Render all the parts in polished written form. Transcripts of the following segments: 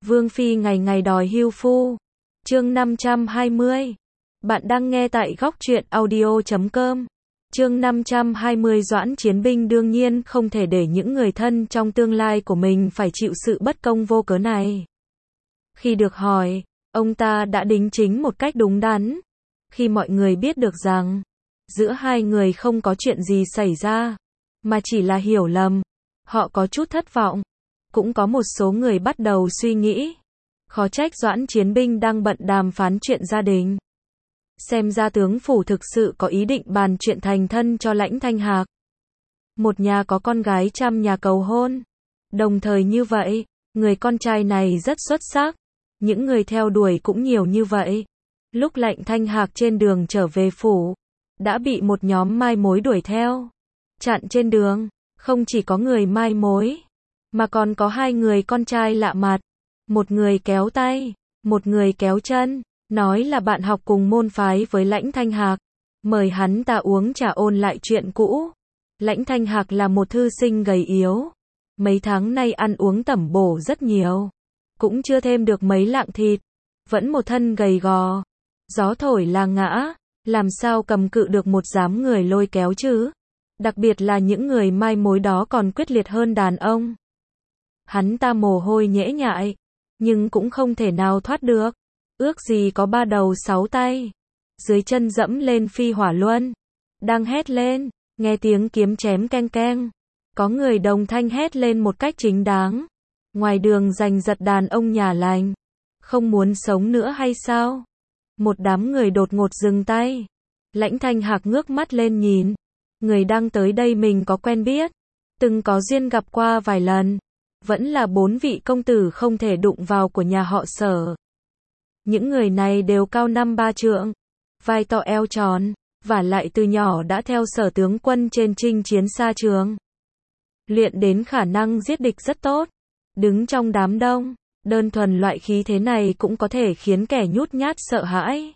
Vương Phi ngày ngày đòi hưu phu. Chương 520. Bạn đang nghe tại góc truyện audio.com. Chương 520. Doãn Chiến Binh đương nhiên không thể để những người thân trong tương lai của mình phải chịu sự bất công vô cớ này. Khi được hỏi, ông ta đã đính chính một cách đúng đắn. Khi mọi người biết được rằng, giữa hai người không có chuyện gì xảy ra, mà chỉ là hiểu lầm, họ có chút thất vọng. Cũng có một số người bắt đầu suy nghĩ, khó trách Doãn Chiến Binh đang bận đàm phán chuyện gia đình. Xem ra tướng phủ thực sự có ý định bàn chuyện thành thân cho Lãnh Thanh Hạc. Một nhà có con gái trăm nhà cầu hôn. Đồng thời như vậy, người con trai này rất xuất sắc. Những người theo đuổi cũng nhiều như vậy. Lúc Lãnh Thanh Hạc trên đường trở về phủ, đã bị một nhóm mai mối đuổi theo. Chặn trên đường, không chỉ có người mai mối, mà còn có hai người con trai lạ mặt. Một người kéo tay, một người kéo chân, nói là bạn học cùng môn phái với Lãnh Thanh Hạc, mời hắn ta uống trà ôn lại chuyện cũ. Lãnh Thanh Hạc là một thư sinh gầy yếu, mấy tháng nay ăn uống tẩm bổ rất nhiều, cũng chưa thêm được mấy lạng thịt, vẫn một thân gầy gò. Gió thổi là ngã, làm sao cầm cự được một đám người lôi kéo chứ? Đặc biệt là những người mai mối đó còn quyết liệt hơn đàn ông. Hắn ta mồ hôi nhễ nhại, nhưng cũng không thể nào thoát được. Ước gì có ba đầu sáu tay. Dưới chân dẫm lên phi hỏa luân, đang hét lên, nghe tiếng kiếm chém keng keng. Có người đồng thanh hét lên một cách chính đáng. Ngoài đường giành giật đàn ông nhà lành, không muốn sống nữa hay sao? Một đám người đột ngột dừng tay. Lãnh Thanh Hạc ngước mắt lên nhìn. Người đang tới đây mình có quen biết, từng có duyên gặp qua vài lần. Vẫn là 4 vị công tử không thể đụng vào của nhà họ Sở. Những người này đều cao 5-3 trượng, vai to eo tròn, và lại từ nhỏ đã theo Sở tướng quân trên chinh chiến xa trường. Luyện đến khả năng giết địch rất tốt. Đứng trong đám đông, đơn thuần loại khí thế này cũng có thể khiến kẻ nhút nhát sợ hãi.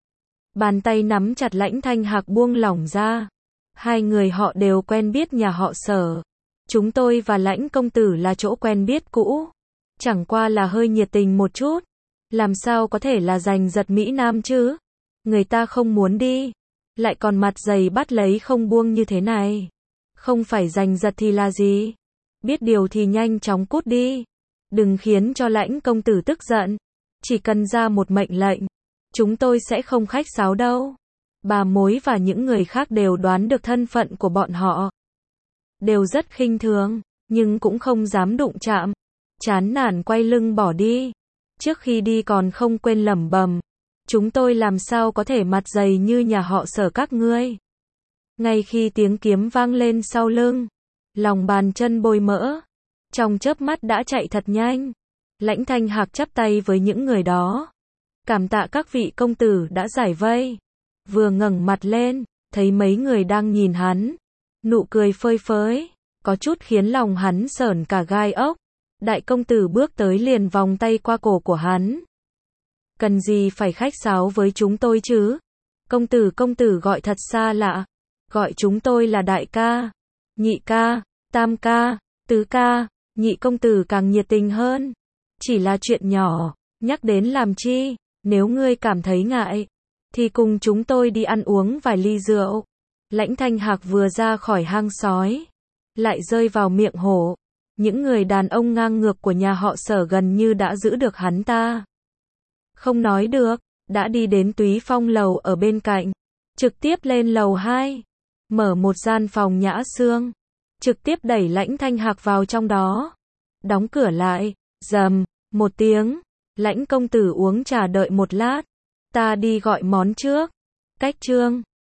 Bàn tay nắm chặt Lãnh Thanh Hạc buông lỏng ra. Hai người họ đều quen biết nhà họ Sở. Chúng tôi và Lãnh công tử là chỗ quen biết cũ. Chẳng qua là hơi nhiệt tình một chút. Làm sao có thể là giành giật Mỹ Nam chứ? Người ta không muốn đi, lại còn mặt dày bắt lấy không buông như thế này. Không phải giành giật thì là gì? Biết điều thì nhanh chóng cút đi. Đừng khiến cho Lãnh công tử tức giận. Chỉ cần ra một mệnh lệnh, chúng tôi sẽ không khách sáo đâu. Bà mối và những người khác đều đoán được thân phận của bọn họ. Đều rất khinh thường, nhưng cũng không dám đụng chạm. Chán nản quay lưng bỏ đi. Trước khi đi còn không quên lẩm bẩm. Chúng tôi làm sao có thể mặt dày như nhà họ Sở các ngươi. Ngay khi tiếng kiếm vang lên sau lưng, lòng bàn chân bôi mỡ, trong chớp mắt đã chạy thật nhanh. Lãnh Thanh Hạc chắp tay với những người đó. Cảm tạ các vị công tử đã giải vây. Vừa ngẩng mặt lên, thấy mấy người đang nhìn hắn. Nụ cười phơi phới, có chút khiến lòng hắn sởn cả gai ốc. Đại công tử bước tới liền vòng tay qua cổ của hắn. Cần gì phải khách sáo với chúng tôi chứ? Công tử gọi thật xa lạ. Gọi chúng tôi là đại ca, nhị ca, tam ca, tứ ca. Nhị công tử càng nhiệt tình hơn. Chỉ là chuyện nhỏ, nhắc đến làm chi? Nếu ngươi cảm thấy ngại, thì cùng chúng tôi đi ăn uống vài ly rượu. Lãnh Thanh Hạc vừa ra khỏi hang sói, lại rơi vào miệng hổ. Những người đàn ông ngang ngược của nhà họ Sở gần như đã giữ được hắn ta. Không nói được, đã đi đến Túy Phong lầu ở bên cạnh. Trực tiếp lên lầu 2, mở một gian phòng nhã xương. Trực tiếp đẩy Lãnh Thanh Hạc vào trong đó. Đóng cửa lại, rầm, một tiếng. Lãnh công tử uống trà đợi một lát. Ta đi gọi món trước. Cách chương